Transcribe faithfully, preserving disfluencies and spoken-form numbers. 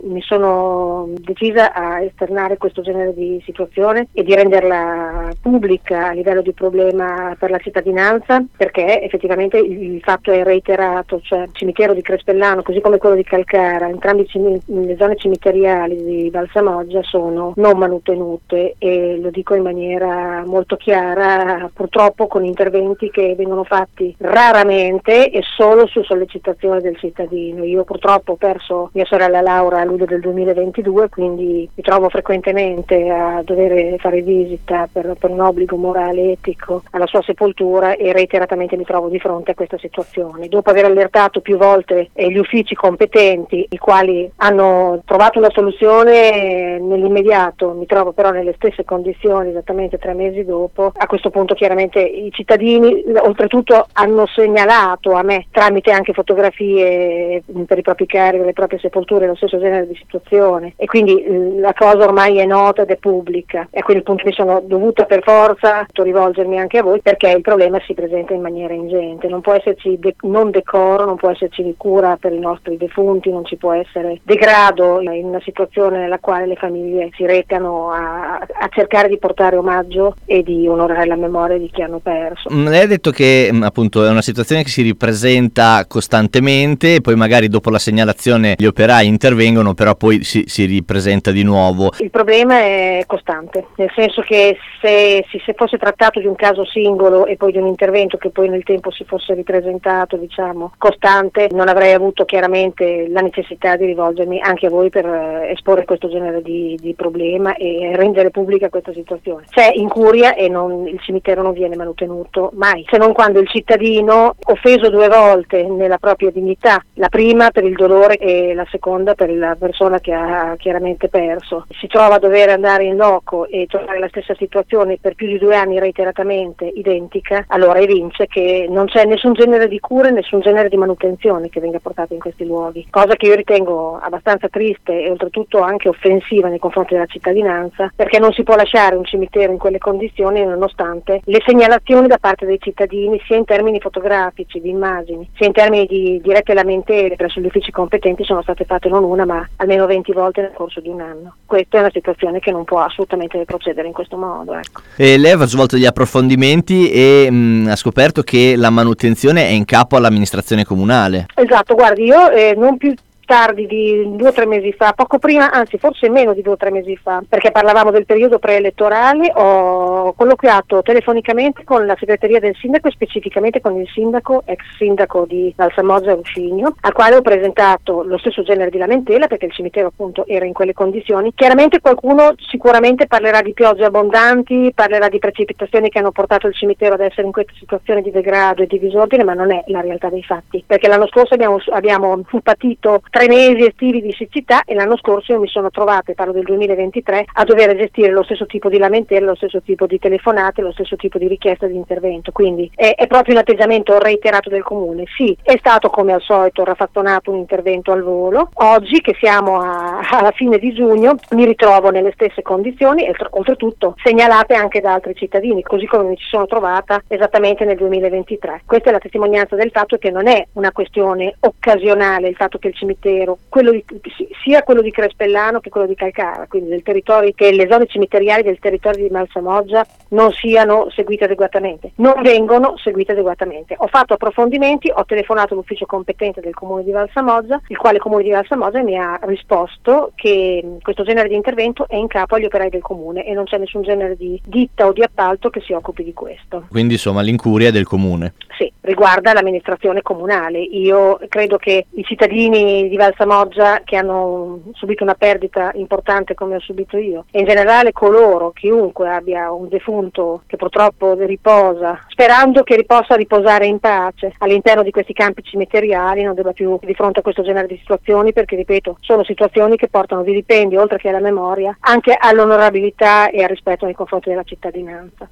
mi sono decisa a esternare questo genere di situazione e di renderla pubblica a livello di problema per la cittadinanza, perché effettivamente il, il fatto è reiterato, cioè il cimitero di Crespellano così come quello di Calcara, entrambi le zone cimiteriali di Valsamoggia sono non manutenute, e lo dico in maniera molto chiara, purtroppo con interventi che vengono fatti raramente e solo su sollecitazione del cittadino. Io purtroppo ho perso mia sorella Laura a luglio del duemilaventidue, quindi mi trovo frequentemente a dover fare visita per, per un obbligo morale e etico alla sua sepoltura, e reiteratamente mi trovo di fronte a questa situazione. Dopo aver allertato più volte eh, gli uffici competenti, i quali hanno trovato una soluzione nell'immediato, mi trovo però nelle stesse condizioni esattamente tre mesi dopo. A questo punto chiaramente i cittadini oltretutto hanno segnalato a me tramite anche fotografie per i propri cari, le proprie sepolture, lo stesso genere di situazione, e quindi eh, la cosa ormai è nota ed è pubblica, e a quel punto mi sono dovuta per forza rivolgermi anche a voi, perché il problema si presenta in maniera ingente. Non può esserci de- non decoro, non può esserci cura per i nostri defunti, non ci può essere degrado in una situazione nella quale le famiglie si recano a, a cercare di portare omaggio e di onorare la memoria di chi hanno perso. Lei ha detto che appunto è una situazione che si ripresenta costantemente, e poi magari dopo la segnalazione gli operai intervengono, però poi si, si ripresenta di nuovo. Il problema è costante, nel senso che se, se fosse trattato di un caso singolo e poi di un intervento che poi nel tempo si fosse ripresentato, diciamo, costante, non avrei avuto chiaramente la necessità di rivolgermi anche a voi per eh, esporre questo genere di, di problema e rendere pubblica questa situazione. C'è incuria e non, il cimitero non viene manutenuto mai, se non quando il cittadino, offeso due volte nella propria dignità, la prima per il dolore e la seconda per la persona che ha chiaramente perso, si trova a dover andare in loco e trovare la stessa situazione per più di due anni reiteratamente identica, allora evince che non c'è nessun genere di cura e nessun genere di manutenzione che venga portato in questi luoghi, cosa che io ritengo abbastanza triste e oltretutto anche offensiva nei confronti della cittadinanza, perché non si può lasciare un cimitero in quelle condizioni nonostante le segnalazioni da parte dei cittadini, sia in termini fotografici, di immagini, sia in termini di dirette lamentele presso gli uffici competenti. Sono state fatte non una ma almeno venti volte nel corso di un anno. Questa è una situazione che non può assolutamente procedere in questo modo, ecco. E lei ha svolto degli approfondimenti e mh, ha scoperto che la manutenzione è in capo all'amministrazione comunale. Esatto, guardi, io eh, non più tardi di due o tre mesi fa, poco prima, anzi forse meno di due o tre mesi fa, perché parlavamo del periodo preelettorale, ho colloquiato telefonicamente con la segreteria del sindaco e specificamente con il sindaco, ex sindaco di Valsamoggia Ruscigno, al quale ho presentato lo stesso genere di lamentela, perché il cimitero appunto era in quelle condizioni. Chiaramente qualcuno sicuramente parlerà di piogge abbondanti, parlerà di precipitazioni che hanno portato il cimitero ad essere in questa situazione di degrado e di disordine, ma non è la realtà dei fatti, perché l'anno scorso abbiamo, abbiamo patito tre mesi estivi di siccità, e l'anno scorso io mi sono trovata, parlo del duemilaventitré, a dover gestire lo stesso tipo di lamentele, lo stesso tipo di telefonate, lo stesso tipo di richiesta di intervento. Quindi è, è proprio un atteggiamento reiterato del comune. Sì, è stato come al solito raffazzonato un intervento al volo. Oggi che siamo a, alla fine di giugno mi ritrovo nelle stesse condizioni e oltretutto segnalate anche da altri cittadini, così come mi ci sono trovata esattamente nel duemilaventitré. Questa è la testimonianza del fatto che non è una questione occasionale il fatto che il cimitero, quello di, sia quello di Crespellano che quello di Calcara, quindi del territorio, che le zone cimiteriali del territorio di Valsamoggia non siano seguite adeguatamente, non vengono seguite adeguatamente. Ho fatto approfondimenti, ho telefonato all'ufficio competente del comune di Valsamoggia, il quale comune di Valsamoggia mi ha risposto che questo genere di intervento è in capo agli operai del comune e non c'è nessun genere di ditta o di appalto che si occupi di questo. Quindi insomma l'incuria è del comune. Sì, riguarda l'amministrazione comunale. Io credo che i cittadini di Valsamoggia che hanno subito una perdita importante come ho subito io, e in generale coloro, chiunque abbia un defunto che purtroppo riposa, sperando che possa riposare in pace all'interno di questi campi cimiteriali, non debba più di fronte a questo genere di situazioni, perché ripeto, sono situazioni che portano vilipendio oltre che alla memoria anche all'onorabilità e al rispetto nei confronti della cittadinanza.